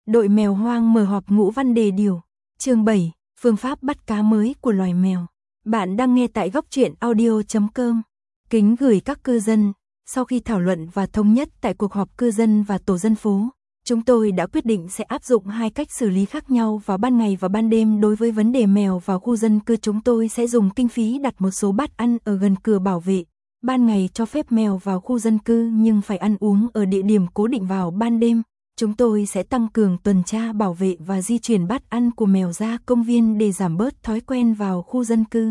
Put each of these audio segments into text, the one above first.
Đội mèo hoang mở họp ngũ văn đề điều. Chương 7, phương pháp bắt cá mới của loài mèo. Bạn đang nghe tại góc truyện audio.com. Kính gửi các cư dân, sau khi thảo luận và thống nhất tại cuộc họp cư dân và tổ dân phố, chúng tôi đã quyết định sẽ áp dụng hai cách xử lý khác nhau vào ban ngày và ban đêm đối với vấn đề mèo vào khu dân cư. Chúng tôi sẽ dùng kinh phí đặt một số bát ăn ở gần cửa bảo vệ. Ban ngày cho phép mèo vào khu dân cư nhưng phải ăn uống ở địa điểm cố định. Vào ban đêm, chúng tôi sẽ tăng cường tuần tra bảo vệ và di chuyển bát ăn của mèo ra công viên để giảm bớt thói quen vào khu dân cư.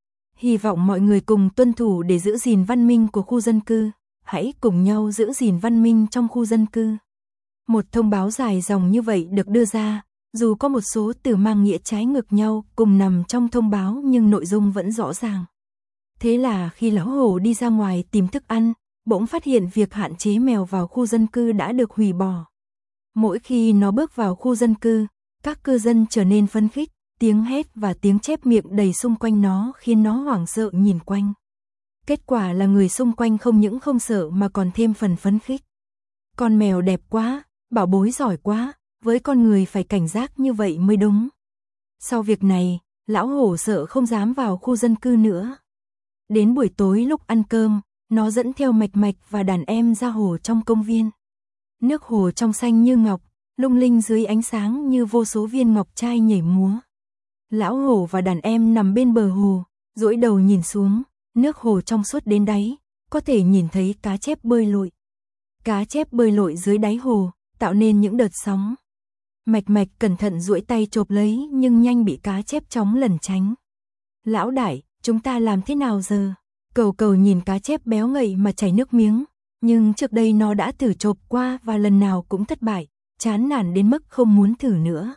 Hy vọng mọi người cùng tuân thủ để giữ gìn văn minh của khu dân cư. Hãy cùng nhau giữ gìn văn minh trong khu dân cư. Một thông báo dài dòng như vậy được đưa ra, dù có một số từ mang nghĩa trái ngược nhau cùng nằm trong thông báo nhưng nội dung vẫn rõ ràng. Thế là khi lão hổ đi ra ngoài tìm thức ăn, bỗng phát hiện việc hạn chế mèo vào khu dân cư đã được hủy bỏ. Mỗi khi nó bước vào khu dân cư, các cư dân trở nên phấn khích, tiếng hét và tiếng chép miệng đầy xung quanh nó khiến nó hoảng sợ nhìn quanh. Kết quả là người xung quanh không những không sợ mà còn thêm phần phấn khích. Con mèo đẹp quá, bảo bối giỏi quá, với con người phải cảnh giác như vậy mới đúng. Sau việc này, lão hổ sợ không dám vào khu dân cư nữa. Đến buổi tối lúc ăn cơm, nó dẫn theo Mạch Mạch và đàn em ra hồ trong công viên. Nước hồ trong xanh như ngọc, lung linh dưới ánh sáng như vô số viên ngọc trai nhảy múa. Lão hổ và đàn em nằm bên bờ hồ, duỗi đầu nhìn xuống, nước hồ trong suốt đến đáy, có thể nhìn thấy cá chép bơi lội. Cá chép bơi lội dưới đáy hồ, tạo nên những đợt sóng. Mạch Mạch cẩn thận duỗi tay chộp lấy nhưng nhanh bị cá chép chóng lẩn tránh. Lão đại, chúng ta làm thế nào giờ? Cầu Cầu nhìn cá chép béo ngậy mà chảy nước miếng, nhưng trước đây nó đã thử chộp qua và lần nào cũng thất bại, chán nản đến mức không muốn thử nữa.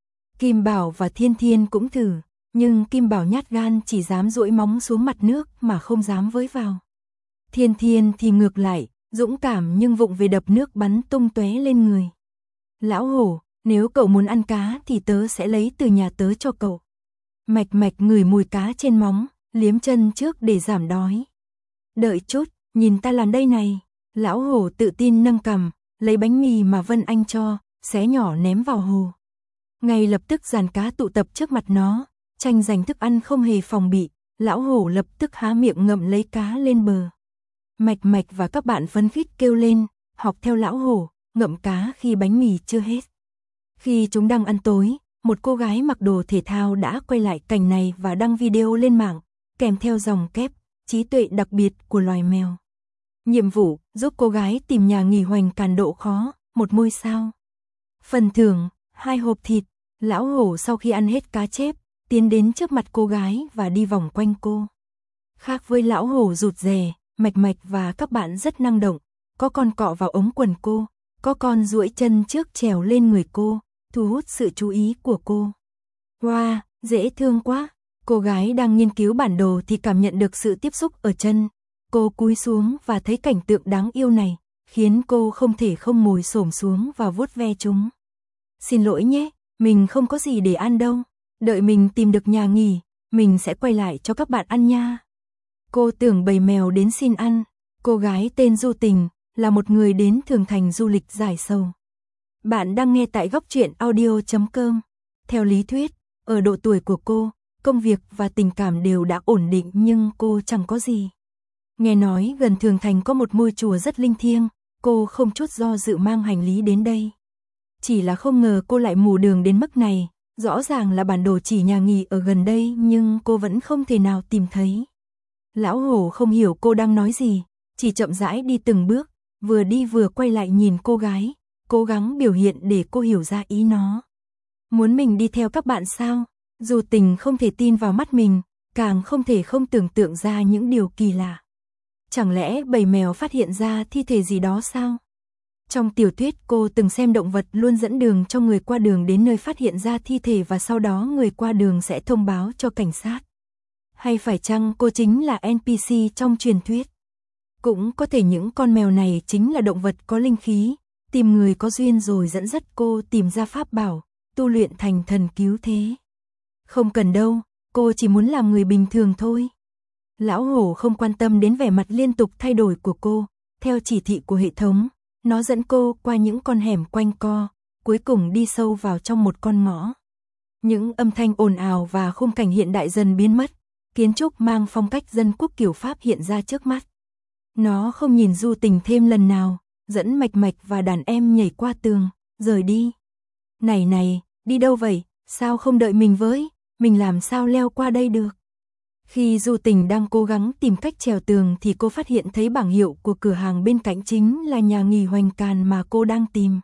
Kim Bảo và Thiên Thiên cũng thử, nhưng Kim Bảo nhát gan chỉ dám duỗi móng xuống mặt nước mà không dám với vào. Thiên Thiên thì ngược lại, dũng cảm nhưng vụng về đập nước bắn tung tóe lên người. Lão hổ, nếu cậu muốn ăn cá thì tớ sẽ lấy từ nhà tớ cho cậu. Mạch Mạch ngửi mùi cá trên móng, liếm chân trước để giảm đói. Đợi chút, nhìn ta làm đây này. Lão hổ tự tin nâng cằm, lấy bánh mì mà Vân Anh cho, xé nhỏ ném vào hồ. Ngay lập tức dàn cá tụ tập trước mặt nó, tranh giành thức ăn không hề phòng bị. Lão hổ lập tức há miệng ngậm lấy cá lên bờ. Mạch Mạch và các bạn phấn khích kêu lên, học theo lão hổ, ngậm cá khi bánh mì chưa hết. Khi chúng đang ăn tối, một cô gái mặc đồ thể thao đã quay lại cảnh này và đăng video lên mạng, kèm theo dòng kép, trí tuệ đặc biệt của loài mèo. Nhiệm vụ, giúp cô gái tìm nhà nghỉ hoành càn độ khó, 1 ngôi sao. Phần thưởng, 2 hộp thịt. Lão hổ sau khi ăn hết cá chép, tiến đến trước mặt cô gái và đi vòng quanh cô. Khác với lão hổ rụt rè, Mạch Mạch và các bạn rất năng động, có con cọ vào ống quần cô, có con duỗi chân trước trèo lên người cô, thu hút sự chú ý của cô. Wow, dễ thương quá. Cô gái đang nghiên cứu bản đồ thì cảm nhận được sự tiếp xúc ở chân. Cô cúi xuống và thấy cảnh tượng đáng yêu này, khiến cô không thể không ngồi xổm xuống và vuốt ve chúng. Xin lỗi nhé, mình không có gì để ăn đâu. Đợi mình tìm được nhà nghỉ, mình sẽ quay lại cho các bạn ăn nha. Cô tưởng bầy mèo đến xin ăn. Cô gái tên Du Tình, là một người đến Thường Thành du lịch giải sầu. Bạn đang nghe tại góc truyện audio.com. Theo lý thuyết, ở độ tuổi của cô, công việc và tình cảm đều đã ổn định nhưng cô chẳng có gì. Nghe nói gần Thường Thành có một ngôi chùa rất linh thiêng, cô không chút do dự mang hành lý đến đây. Chỉ là không ngờ cô lại mù đường đến mức này, rõ ràng là bản đồ chỉ nhà nghỉ ở gần đây nhưng cô vẫn không thể nào tìm thấy. Lão hổ không hiểu cô đang nói gì, chỉ chậm rãi đi từng bước, vừa đi vừa quay lại nhìn cô gái, cố gắng biểu hiện để cô hiểu ra ý nó. Muốn mình đi theo các bạn sao? Dù Tình không thể tin vào mắt mình, càng không thể không tưởng tượng ra những điều kỳ lạ. Chẳng lẽ bầy mèo phát hiện ra thi thể gì đó sao? Trong tiểu thuyết cô từng xem động vật luôn dẫn đường cho người qua đường đến nơi phát hiện ra thi thể và sau đó người qua đường sẽ thông báo cho cảnh sát. Hay phải chăng cô chính là NPC trong truyền thuyết? Cũng có thể những con mèo này chính là động vật có linh khí, tìm người có duyên rồi dẫn dắt cô tìm ra pháp bảo, tu luyện thành thần cứu thế. Không cần đâu, cô chỉ muốn làm người bình thường thôi. Lão hổ không quan tâm đến vẻ mặt liên tục thay đổi của cô, theo chỉ thị của hệ thống, nó dẫn cô qua những con hẻm quanh co, cuối cùng đi sâu vào trong một con ngõ. Những âm thanh ồn ào và khung cảnh hiện đại dần biến mất, kiến trúc mang phong cách dân quốc kiểu Pháp hiện ra trước mắt. Nó không nhìn Du Tình thêm lần nào, dẫn Mạch Mạch và đàn em nhảy qua tường, rời đi. Này này, đi đâu vậy, sao không đợi mình với, mình làm sao leo qua đây được. Khi Du Tình đang cố gắng tìm cách trèo tường thì cô phát hiện thấy bảng hiệu của cửa hàng bên cạnh chính là nhà nghỉ Hoành Càn mà cô đang tìm.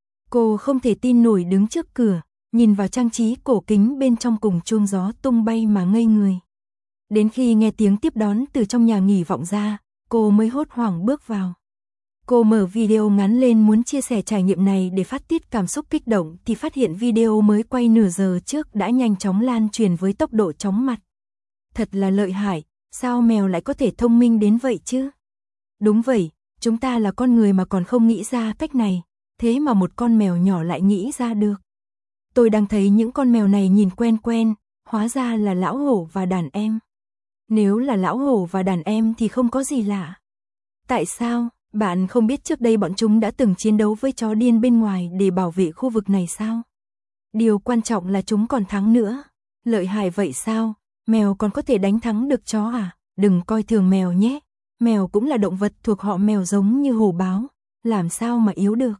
Cô không thể tin nổi đứng trước cửa, nhìn vào trang trí cổ kính bên trong cùng chuông gió tung bay mà ngây người. Đến khi nghe tiếng tiếp đón từ trong nhà nghỉ vọng ra, cô mới hốt hoảng bước vào. Cô mở video ngắn lên muốn chia sẻ trải nghiệm này để phát tiết cảm xúc kích động thì phát hiện video mới quay nửa giờ trước đã nhanh chóng lan truyền với tốc độ chóng mặt. Thật là lợi hại, sao mèo lại có thể thông minh đến vậy chứ? Đúng vậy, chúng ta là con người mà còn không nghĩ ra cách này, thế mà một con mèo nhỏ lại nghĩ ra được. Tôi đang thấy những con mèo này nhìn quen quen, hóa ra là lão hổ và đàn em. Nếu là lão hổ và đàn em thì không có gì lạ. Tại sao, bạn không biết trước đây bọn chúng đã từng chiến đấu với chó điên bên ngoài để bảo vệ khu vực này sao? Điều quan trọng là chúng còn thắng nữa. Lợi hại vậy sao? Mèo còn có thể đánh thắng được chó à? Đừng coi thường mèo nhé. Mèo cũng là động vật thuộc họ mèo giống như hổ báo. Làm sao mà yếu được?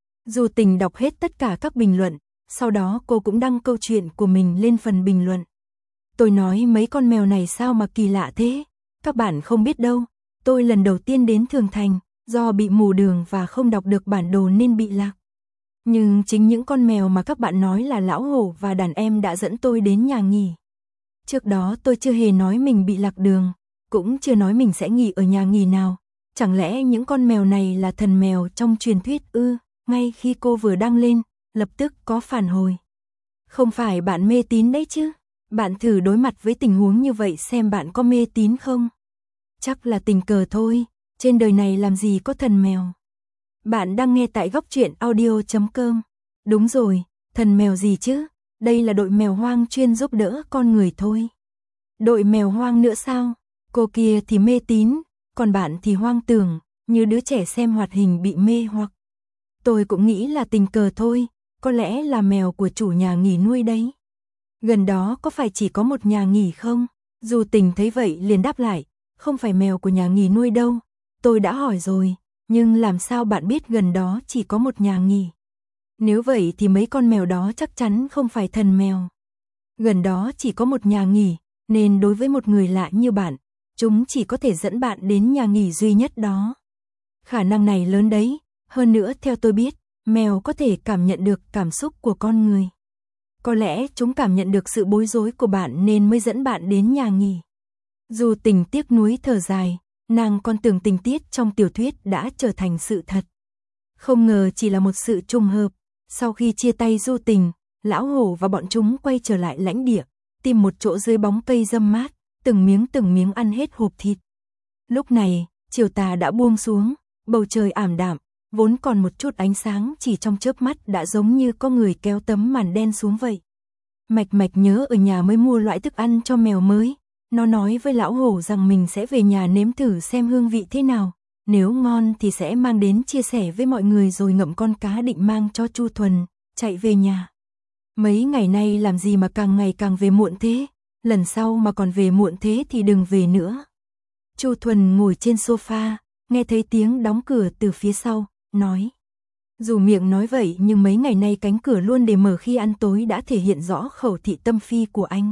Du Tình đọc hết tất cả các bình luận, sau đó cô cũng đăng câu chuyện của mình lên phần bình luận. Tôi nói mấy con mèo này sao mà kỳ lạ thế? Các bạn không biết đâu, tôi lần đầu tiên đến Thường Thành, do bị mù đường và không đọc được bản đồ nên bị lạc. Nhưng chính những con mèo mà các bạn nói là lão hổ và đàn em đã dẫn tôi đến nhà nghỉ. Trước đó tôi chưa hề nói mình bị lạc đường, cũng chưa nói mình sẽ nghỉ ở nhà nghỉ nào. Chẳng lẽ những con mèo này là thần mèo trong truyền thuyết ư? Ngay khi cô vừa đăng lên, lập tức có phản hồi. Không phải bạn mê tín đấy chứ? Bạn thử đối mặt với tình huống như vậy xem bạn có mê tín không? Chắc là tình cờ thôi, trên đời này làm gì có thần mèo. Bạn đang nghe tại Góc Truyện Audio.com. Đúng rồi, thần mèo gì chứ? Đây là đội mèo hoang chuyên giúp đỡ con người thôi. Đội mèo hoang nữa sao? Cô kia thì mê tín, còn bạn thì hoang tưởng, như đứa trẻ xem hoạt hình bị mê hoặc. Tôi cũng nghĩ là tình cờ thôi, có lẽ là mèo của chủ nhà nghỉ nuôi đấy. Gần đó có phải chỉ có một nhà nghỉ không? Du Tình thấy vậy liền đáp lại, không phải mèo của nhà nghỉ nuôi đâu. Tôi đã hỏi rồi, nhưng làm sao bạn biết gần đó chỉ có một nhà nghỉ? Nếu vậy thì mấy con mèo đó chắc chắn không phải thần mèo. Gần đó chỉ có một nhà nghỉ, nên đối với một người lạ như bạn, chúng chỉ có thể dẫn bạn đến nhà nghỉ duy nhất đó. Khả năng này lớn đấy, hơn nữa theo tôi biết, mèo có thể cảm nhận được cảm xúc của con người. Có lẽ chúng cảm nhận được sự bối rối của bạn nên mới dẫn bạn đến nhà nghỉ. Du Tình tiếc nuối thở dài, nàng còn tưởng tình tiết trong tiểu thuyết đã trở thành sự thật. Không ngờ chỉ là một sự trùng hợp. Sau khi chia tay Du Tình, lão hổ và bọn chúng quay trở lại lãnh địa, tìm một chỗ dưới bóng cây râm mát, từng miếng ăn hết hộp thịt. Lúc này, chiều tà đã buông xuống, bầu trời ảm đạm, vốn còn một chút ánh sáng chỉ trong chớp mắt đã giống như có người kéo tấm màn đen xuống vậy. Mạch Mạch nhớ ở nhà mới mua loại thức ăn cho mèo mới, nó nói với lão hổ rằng mình sẽ về nhà nếm thử xem hương vị thế nào, nếu ngon thì sẽ mang đến chia sẻ với mọi người rồi ngậm con cá định mang cho Chu Thuần, chạy về nhà. Mấy ngày nay làm gì mà càng ngày càng về muộn thế, lần sau mà còn về muộn thế thì đừng về nữa. Chu Thuần ngồi trên sofa, nghe thấy tiếng đóng cửa từ phía sau, nói. Dù miệng nói vậy nhưng mấy ngày nay cánh cửa luôn để mở khi ăn tối đã thể hiện rõ khẩu thị tâm phi của anh.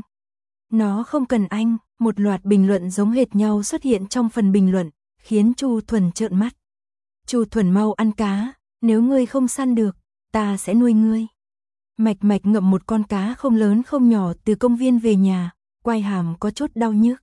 Nó không cần anh, một loạt bình luận giống hệt nhau xuất hiện trong phần bình luận, khiến Chu Thuần trợn mắt. Chu Thuần mau ăn cá, nếu ngươi không săn được, ta sẽ nuôi ngươi. Mạch Mạch ngậm một con cá không lớn không nhỏ từ công viên về nhà, quai hàm có chút đau nhức.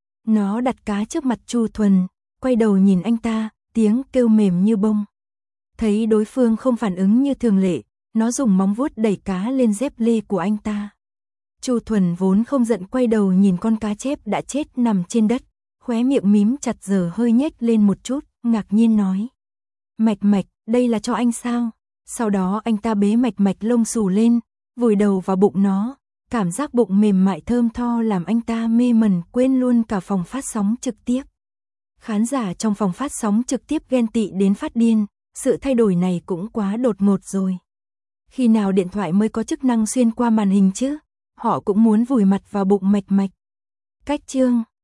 Nó đặt cá trước mặt Chu Thuần, quay đầu nhìn anh ta, tiếng kêu mềm như bông. Thấy đối phương không phản ứng như thường lệ, nó dùng móng vuốt đẩy cá lên dép lê của anh ta. Chu Thuần vốn không giận quay đầu nhìn con cá chép đã chết nằm trên đất, khóe miệng mím chặt giờ hơi nhếch lên một chút, ngạc nhiên nói. Mạch Mạch, đây là cho anh sao? Sau đó anh ta bế Mạch Mạch lông xù lên, vùi đầu vào bụng nó, cảm giác bụng mềm mại thơm tho làm anh ta mê mẩn quên luôn cả phòng phát sóng trực tiếp. Khán giả trong phòng phát sóng trực tiếp ghen tị đến phát điên, sự thay đổi này cũng quá đột ngột rồi. Khi nào điện thoại mới có chức năng xuyên qua màn hình chứ? Họ cũng muốn vùi mặt vào bụng mạch mạch. Cách chương